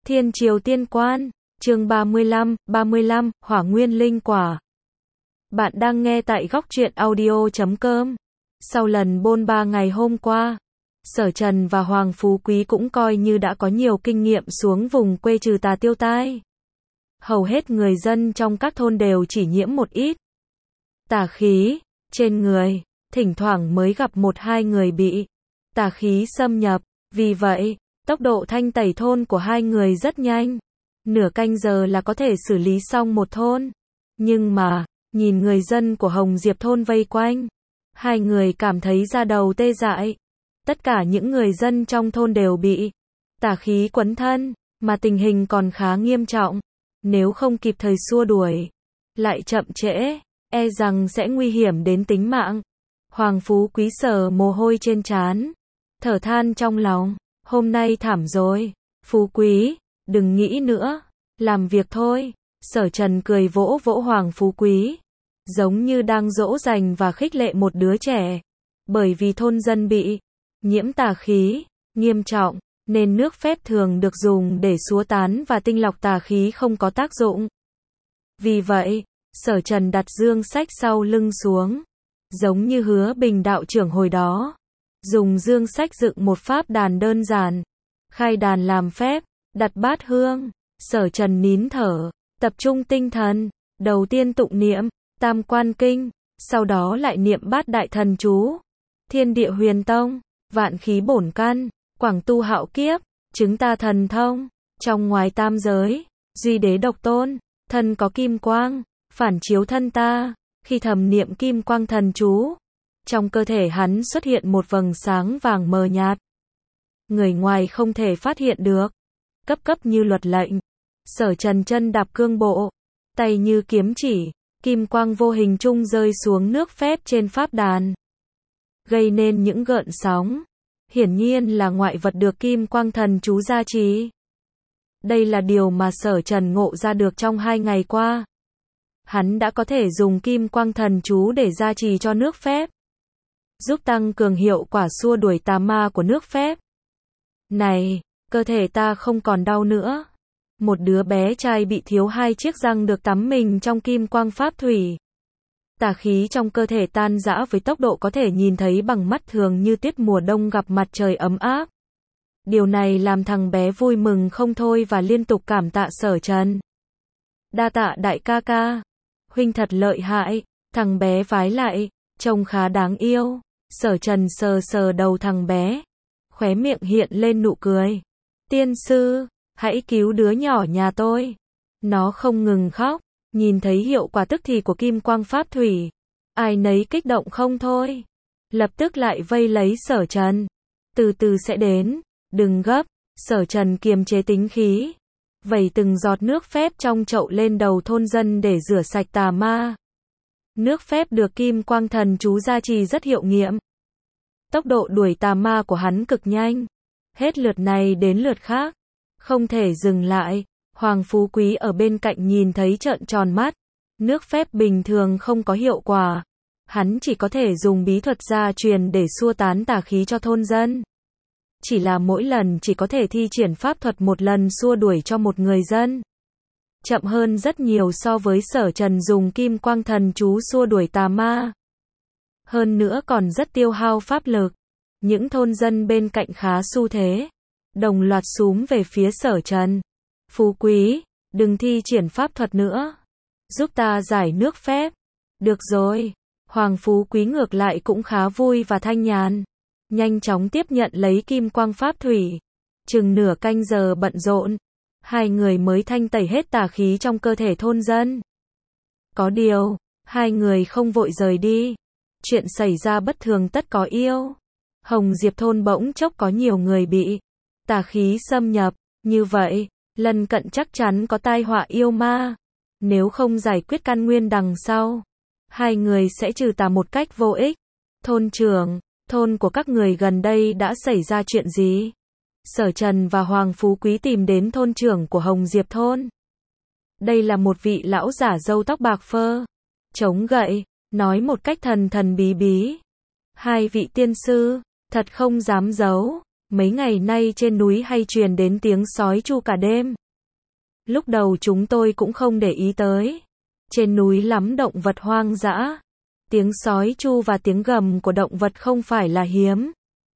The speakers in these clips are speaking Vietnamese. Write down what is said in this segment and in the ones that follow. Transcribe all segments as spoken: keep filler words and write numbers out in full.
Thiên Triều Tiên Quan, chương ba mươi lăm, ba mươi lăm, Hỏa Nguyên Linh Quả. Bạn đang nghe tại góc truyện audio chấm com. Sau lần bôn ba ngày hôm qua, Sở Trần và Hoàng Phú Quý cũng coi như đã có nhiều kinh nghiệm xuống vùng quê trừ tà tiêu tai. Hầu hết người dân trong các thôn đều chỉ nhiễm một ít tà khí trên người, thỉnh thoảng mới gặp một hai người bị tà khí xâm nhập, vì vậy, tốc độ thanh tẩy thôn của hai người rất nhanh. Nửa canh giờ là có thể xử lý xong một thôn. Nhưng mà, nhìn người dân của Hồng Diệp thôn vây quanh, hai người cảm thấy da đầu tê dại. Tất cả những người dân trong thôn đều bị tà khí quấn thân, mà tình hình còn khá nghiêm trọng. Nếu không kịp thời xua đuổi, lại chậm trễ, e rằng sẽ nguy hiểm đến tính mạng. Hoàng Phú Quý sờ mồ hôi trên trán, thở than trong lòng, hôm nay thảm rồi. Phú Quý, đừng nghĩ nữa, làm việc thôi. Sở Trần cười vỗ vỗ Hoàng Phú Quý, giống như đang dỗ dành và khích lệ một đứa trẻ. Bởi vì thôn dân bị nhiễm tà khí nghiêm trọng, nên nước phép thường được dùng để xua tán và tinh lọc tà khí không có tác dụng. Vì vậy, Sở Trần đặt dương sách sau lưng xuống, giống như Hứa Bình đạo trưởng hồi đó, dùng dương sách dựng một pháp đàn đơn giản, khai đàn làm phép, đặt bát hương. Sở Trần nín thở, tập trung tinh thần, đầu tiên tụng niệm Tam Quan Kinh, sau đó lại niệm Bát Đại Thần chú, Thiên Địa Huyền Tông, Vạn Khí Bổn Căn, Quảng Tu Hạo Kiếp, Chứng Ta Thần Thông. Trong ngoài tam giới, duy đế độc tôn, thân có kim quang, phản chiếu thân ta. Khi thầm niệm Kim Quang Thần chú, trong cơ thể hắn xuất hiện một vầng sáng vàng mờ nhạt, người ngoài không thể phát hiện được. Cấp cấp như luật lệnh, Sở Trần chân đạp cương bộ, tay như kiếm chỉ, kim quang vô hình trung rơi xuống nước phép trên pháp đàn, gây nên những gợn sóng. Hiển nhiên là ngoại vật được Kim Quang Thần chú gia trì. Đây là điều mà Sở Trần ngộ ra được trong hai ngày qua. Hắn đã có thể dùng Kim Quang Thần chú để gia trì cho nước phép, giúp tăng cường hiệu quả xua đuổi tà ma của nước phép. Này, cơ thể ta không còn đau nữa. Một đứa bé trai bị thiếu hai chiếc răng được tắm mình trong kim quang pháp thủy. Tà khí trong cơ thể tan rã với tốc độ có thể nhìn thấy bằng mắt thường như tiết mùa đông gặp mặt trời ấm áp. Điều này làm thằng bé vui mừng không thôi và liên tục cảm tạ Sở Trần. Đa tạ đại ca ca, huynh thật lợi hại. Thằng bé vái lại, trông khá đáng yêu. Sở Trần sờ sờ đầu thằng bé, khóe miệng hiện lên nụ cười. Tiên sư, hãy cứu đứa nhỏ nhà tôi. Nó không ngừng khóc, nhìn thấy hiệu quả tức thì của kim quang pháp thủy, ai nấy kích động không thôi. Lập tức lại vây lấy Sở Trần. Từ từ sẽ đến, đừng gấp. Sở Trần kiềm chế tính khí, vẩy từng giọt nước phép trong chậu lên đầu thôn dân để rửa sạch tà ma. Nước phép được Kim Quang Thần chú gia trì rất hiệu nghiệm. Tốc độ đuổi tà ma của hắn cực nhanh. Hết lượt này đến lượt khác, không thể dừng lại. Hoàng Phú Quý ở bên cạnh nhìn thấy trợn tròn mắt. Nước phép bình thường không có hiệu quả, hắn chỉ có thể dùng bí thuật gia truyền để xua tán tà khí cho thôn dân. Chỉ là mỗi lần chỉ có thể thi triển pháp thuật một lần xua đuổi cho một người dân. Chậm hơn rất nhiều so với Sở Trần dùng Kim Quang Thần chú xua đuổi tà ma. Hơn nữa còn rất tiêu hao pháp lực. Những thôn dân bên cạnh khá xu thế, đồng loạt xúm về phía Sở Trần. Phú Quý, đừng thi triển pháp thuật nữa, giúp ta giải nước phép. Được rồi. Hoàng Phú Quý ngược lại cũng khá vui và thanh nhàn, nhanh chóng tiếp nhận lấy kim quang pháp thủy. Chừng nửa canh giờ bận rộn, hai người mới thanh tẩy hết tà khí trong cơ thể thôn dân. Có điều, hai người không vội rời đi. Chuyện xảy ra bất thường tất có yêu. Hồng Diệp thôn bỗng chốc có nhiều người bị tà khí xâm nhập, như vậy, lần cận chắc chắn có tai họa yêu ma. Nếu không giải quyết căn nguyên đằng sau, hai người sẽ trừ tà một cách vô ích. Thôn trưởng, thôn của các người gần đây đã xảy ra chuyện gì? Sở Trần và Hoàng Phú Quý tìm đến thôn trưởng của Hồng Diệp thôn. Đây là một vị lão giả râu tóc bạc phơ, chống gậy, nói một cách thần thần bí bí. Hai vị tiên sư, thật không dám giấu, Mấy ngày nay trên núi hay truyền đến tiếng sói tru cả đêm. Lúc đầu chúng tôi cũng không để ý tới. Trên núi lắm động vật hoang dã. Tiếng sói tru và tiếng gầm của động vật không phải là hiếm.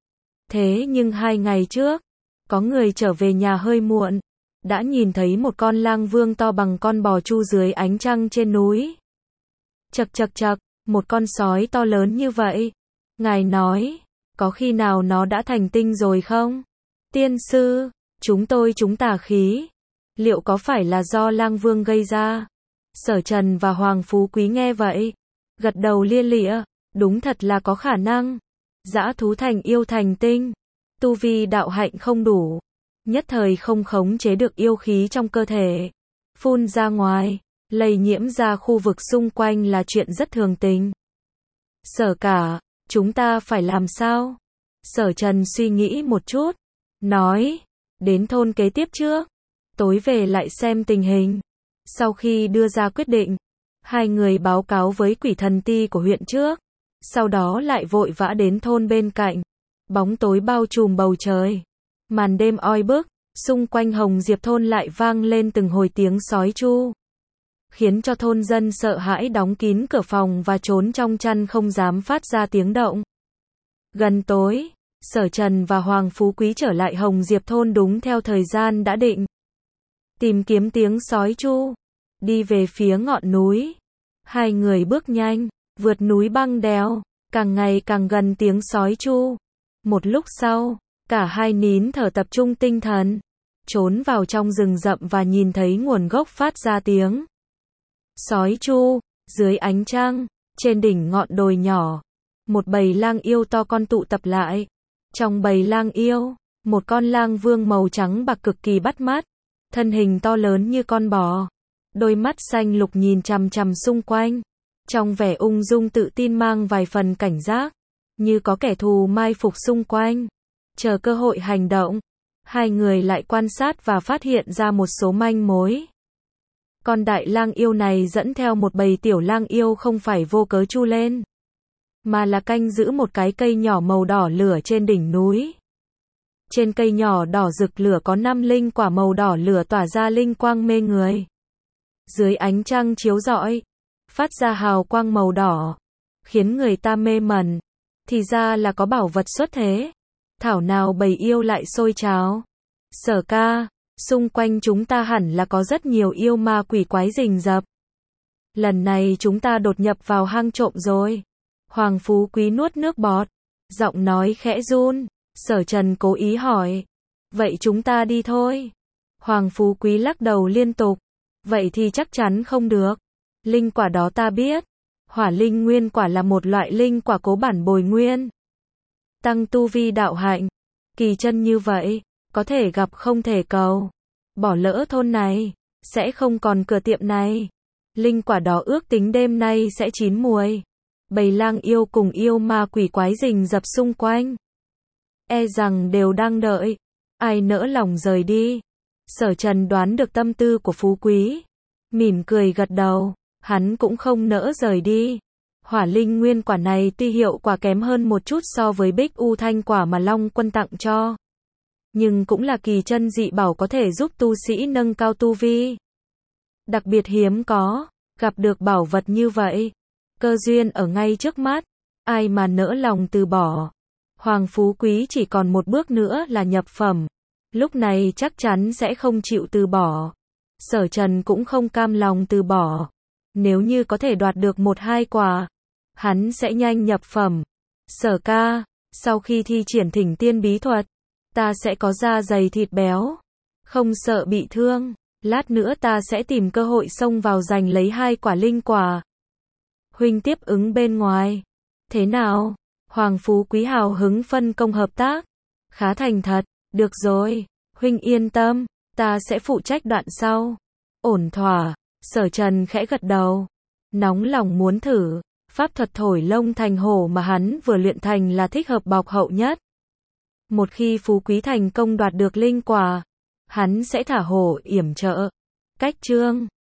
Thế nhưng hai ngày trước, có người trở về nhà hơi muộn, đã nhìn thấy một con lang vương to bằng con bò tru dưới ánh trăng trên núi. Chậc chậc chậc, một con sói to lớn như vậy. Ngài nói, có khi nào nó đã thành tinh rồi không? Tiên sư, chúng tôi chúng tà khí. Liệu có phải là do lang vương gây ra? Sở Trần và Hoàng Phú Quý nghe vậy, gật đầu lia lịa, đúng thật là có khả năng. Dã thú thành yêu thành tinh, tu vi đạo hạnh không đủ, nhất thời không khống chế được yêu khí trong cơ thể, phun ra ngoài, lây nhiễm ra khu vực xung quanh là chuyện rất thường tình. Sở cả, chúng ta phải làm sao? Sở Trần suy nghĩ một chút, nói, đến thôn kế tiếp trước, tối về lại xem tình hình. Sau khi đưa ra quyết định, hai người báo cáo với quỷ thần ti của huyện trước, sau đó lại vội vã đến thôn bên cạnh. Bóng tối bao trùm bầu trời, màn đêm oi bức, xung quanh Hồng Diệp thôn lại vang lên từng hồi tiếng sói tru, khiến cho thôn dân sợ hãi đóng kín cửa phòng và trốn trong chăn không dám phát ra tiếng động. Gần tối, Sở Trần và Hoàng Phú Quý trở lại Hồng Diệp thôn đúng theo thời gian đã định. Tìm kiếm tiếng sói tru, đi về phía ngọn núi. Hai người bước nhanh, vượt núi băng đèo, càng ngày càng gần tiếng sói tru. Một lúc sau, cả hai nín thở tập trung tinh thần, trốn vào trong rừng rậm và nhìn thấy nguồn gốc phát ra tiếng sói tru. Dưới ánh trăng, trên đỉnh ngọn đồi nhỏ, một bầy lang yêu to con tụ tập lại. Trong bầy lang yêu, một con lang vương màu trắng bạc cực kỳ bắt mắt, thân hình to lớn như con bò, đôi mắt xanh lục nhìn chằm chằm xung quanh, trong vẻ ung dung tự tin mang vài phần cảnh giác, như có kẻ thù mai phục xung quanh, chờ cơ hội hành động. Hai người lại quan sát và phát hiện ra một số manh mối. Con đại lang yêu này dẫn theo một bầy tiểu lang yêu không phải vô cớ chu lên, mà là canh giữ một cái cây nhỏ màu đỏ lửa trên đỉnh núi. Trên cây nhỏ đỏ rực lửa có năm linh quả màu đỏ lửa tỏa ra linh quang mê người. Dưới ánh trăng chiếu rọi, phát ra hào quang màu đỏ, khiến người ta mê mẩn. Thì ra là có bảo vật xuất thế. Thảo nào bầy yêu lại sôi trào. Sở ca, xung quanh chúng ta hẳn là có rất nhiều yêu ma quỷ quái rình rập. Lần này chúng ta đột nhập vào hang trộm rồi. Hoàng Phú Quý nuốt nước bọt, giọng nói khẽ run. Sở Trần cố ý hỏi, vậy chúng ta đi thôi. Hoàng Phú Quý lắc đầu liên tục, vậy thì chắc chắn không được. Linh quả đó ta biết, hỏa linh nguyên quả là một loại linh quả cố bản bồi nguyên, tăng tu vi đạo hạnh. Kỳ chân như vậy, có thể gặp không thể cầu. Bỏ lỡ thôn này, sẽ không còn cửa tiệm này. Linh quả đó ước tính đêm nay sẽ chín mùi. Bầy lang yêu cùng yêu ma quỷ quái rình rập xung quanh, e rằng đều đang đợi ai nỡ lòng rời đi. Sở Trần đoán được tâm tư của Phú Quý, mỉm cười gật đầu, hắn cũng không nỡ rời đi. Hỏa linh nguyên quả này tuy hiệu quả kém hơn một chút so với Bích U Thanh quả mà Long Quân tặng cho, nhưng cũng là kỳ chân dị bảo có thể giúp tu sĩ nâng cao tu vi. Đặc biệt hiếm có, gặp được bảo vật như vậy, cơ duyên ở ngay trước mắt, ai mà nỡ lòng từ bỏ. Hoàng Phú Quý chỉ còn một bước nữa là nhập phẩm, lúc này chắc chắn sẽ không chịu từ bỏ. Sở Trần cũng không cam lòng từ bỏ, nếu như có thể đoạt được một hai quả, hắn sẽ nhanh nhập phẩm. Sở ca, sau khi thi triển thỉnh tiên bí thuật, ta sẽ có da dày thịt béo, không sợ bị thương, lát nữa ta sẽ tìm cơ hội xông vào giành lấy hai quả linh quả. Huynh tiếp ứng bên ngoài, thế nào? Hoàng Phú Quý hào hứng phân công hợp tác, khá thành thật. Được rồi, huynh yên tâm, ta sẽ phụ trách đoạn sau. Ổn thỏa. Sở Trần khẽ gật đầu, nóng lòng muốn thử. Pháp thuật thổi lông thành hổ mà hắn vừa luyện thành là thích hợp bọc hậu nhất. Một khi Phú Quý thành công đoạt được linh quả, hắn sẽ thả hổ yểm trợ. Cách chương